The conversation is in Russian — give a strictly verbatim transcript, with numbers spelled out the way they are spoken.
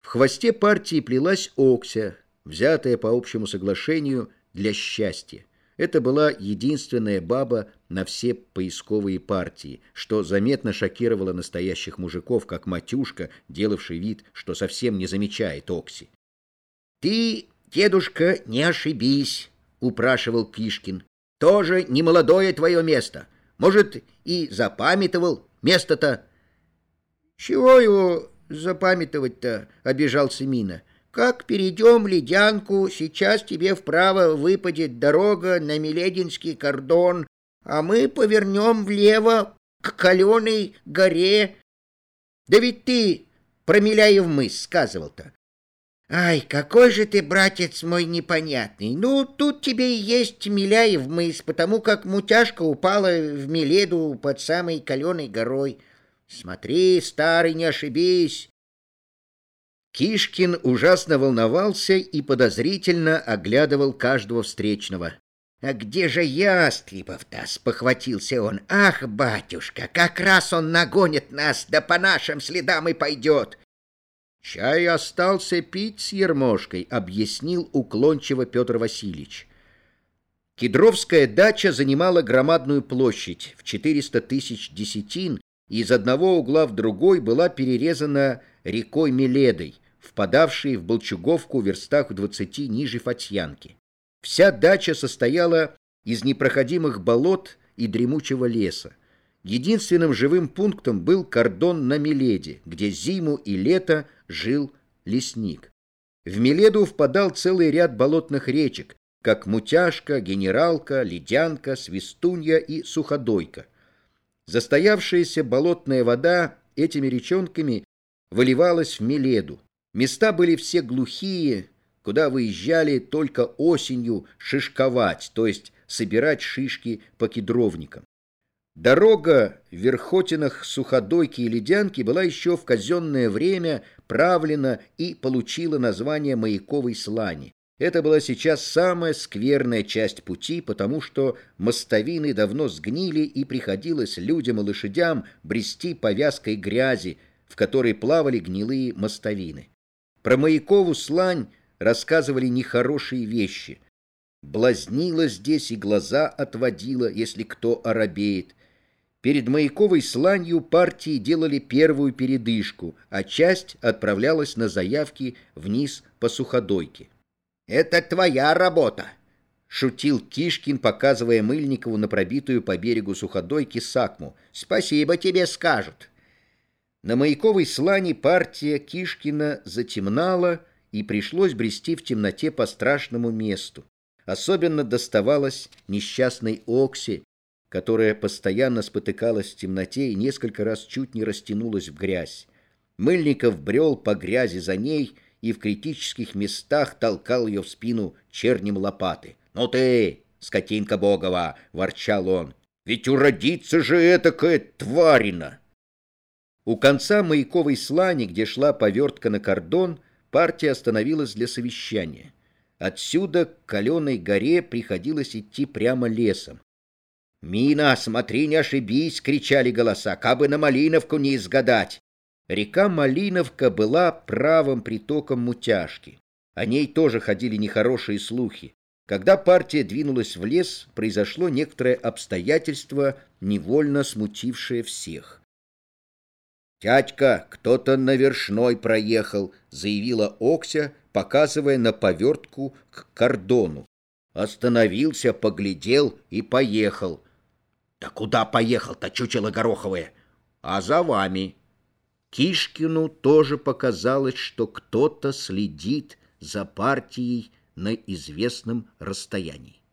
В хвосте партии плелась Окся, взятая по общему соглашению для счастья. Это была единственная баба на все поисковые партии, что заметно шокировало настоящих мужиков, как Матюшка, делавший вид, что совсем не замечает Окси. «Ты, дедушка, не ошибись», — упрашивал Кишкин. «Тоже не молодое твое место. Может, и запамятовал место-то?» «Чего его запамятовать-то?» — обижался Мина. «Как перейдем Ледянку, сейчас тебе вправо выпадет дорога на Милединский кордон, а мы повернем влево к Каленой горе. Да ведь ты про Миляев мыс сказывал-то». «Ай, какой же ты, братец мой, непонятный. Ну, тут тебе и есть Миляев мыс, потому как мутяшка упала в Миледу под самой Каленой горой. Смотри, старый, не ошибись». Кишкин ужасно волновался и подозрительно оглядывал каждого встречного. «А где же Ястребов-то?» — спохватился он. «Ах, батюшка, как раз он нагонит нас, да по нашим следам и пойдет». «Чай остался пить с Ермошкой», — объяснил уклончиво Петр Васильевич. Кедровская дача занимала громадную площадь в четыреста тысяч десятин, и из одного угла в другой была перерезана рекой Миледой, впадавшей в Болчуговку в верстах в двадцати ниже Фатьянки. Вся дача состояла из непроходимых болот и дремучего леса. Единственным живым пунктом был кордон на Миледе, где зиму и лето жил лесник. В Миледу впадал целый ряд болотных речек, как Мутяшка, Генералка, Ледянка, Свистунья и Суходойка. Застоявшаяся болотная вода этими речонками выливалась в Миледу. Места были все глухие, куда выезжали только осенью шишковать, то есть собирать шишки по кедровникам. Дорога в Верхотинах, Суходойки и Ледянки была еще в казенное время правлена и получила название Маяковой слани. Это была сейчас самая скверная часть пути, потому что мостовины давно сгнили, и приходилось людям и лошадям брести по вязкой грязи, в которой плавали гнилые мостовины. Про Маякову слань рассказывали нехорошие вещи. Блазнила здесь и глаза отводила, если кто оробеет. Перед Маяковой сланью партии делали первую передышку, а часть отправлялась на заявки вниз по Суходойке. «Это твоя работа», — шутил Кишкин, показывая Мыльникову на пробитую по берегу Суходойки сакму. «Спасибо тебе скажут». На Маяковой слане партия Кишкина затемнала, и пришлось брести в темноте по страшному месту. Особенно доставалось несчастной Оксе, которая постоянно спотыкалась в темноте и несколько раз чуть не растянулась в грязь. Мыльников брел по грязи за ней и в критических местах толкал ее в спину чернем лопаты. «Ну ты, скотинка богова!» — ворчал он. «Ведь уродится же этакая тварина!» У конца Маяковой слани, где шла повертка на кордон, партия остановилась для совещания. Отсюда к Каленой горе приходилось идти прямо лесом. «Мина, смотри, не ошибись!» — кричали голоса. «Кабы на Малиновку не изгадать!» Река Малиновка была правым притоком Мутяшки. О ней тоже ходили нехорошие слухи. Когда партия двинулась в лес, произошло некоторое обстоятельство, невольно смутившее всех. «Дядька, кто-то навершной проехал», — заявила Окся, показывая на повертку к кордону. Остановился, поглядел и поехал. «Да куда поехал-то, чучело гороховое?» «А за вами». Кишкину тоже показалось, что кто-то следит за партией на известном расстоянии.